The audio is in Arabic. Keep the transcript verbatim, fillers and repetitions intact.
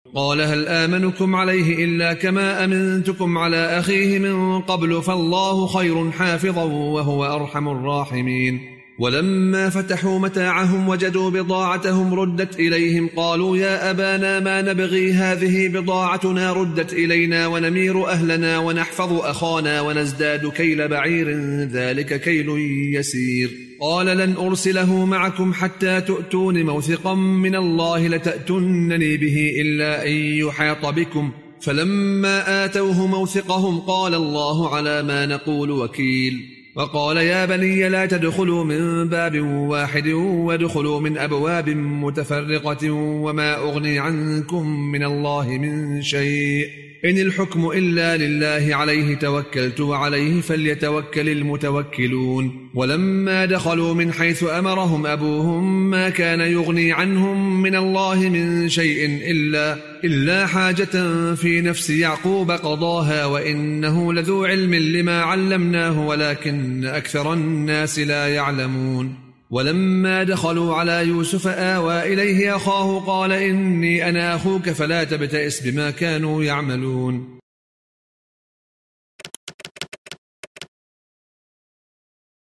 قال هل آمنكم عليه إلا كما أمنتكم على أخيه من قبل فالله خير حافظا وهو أرحم الراحمين. ولما فتحوا متاعهم وجدوا بضاعتهم ردت إليهم قالوا يا أبانا ما نبغي هذه بضاعتنا ردت إلينا ونمير أهلنا ونحفظ أخانا ونزداد كيل بعير ذلك كيل يسير. قال لن أرسله معكم حتى تؤتون موثقا من الله لتأتونني به إلا أن يحاط بكم. فلما آتوه موثقهم قال الله على ما نقول وكيل. وقال يا بني لا تدخلوا من باب واحد وادخلوا من أبواب متفرقة وما أغني عنكم من الله من شيء إن الحكم إلا لله عليه توكلت وعليه فليتوكل المتوكلون. ولما دخلوا من حيث أمرهم أبوهم ما كان يغني عنهم من الله من شيء إلا, إلا حاجة في نفس يعقوب قضاها وإنه لذو علم لما علمناه ولكن أكثر الناس لا يعلمون. ولما دخلوا على يوسف آوى إليه أخاه قال إني أنا أخوك فلا تبتئس بما كانوا يعملون.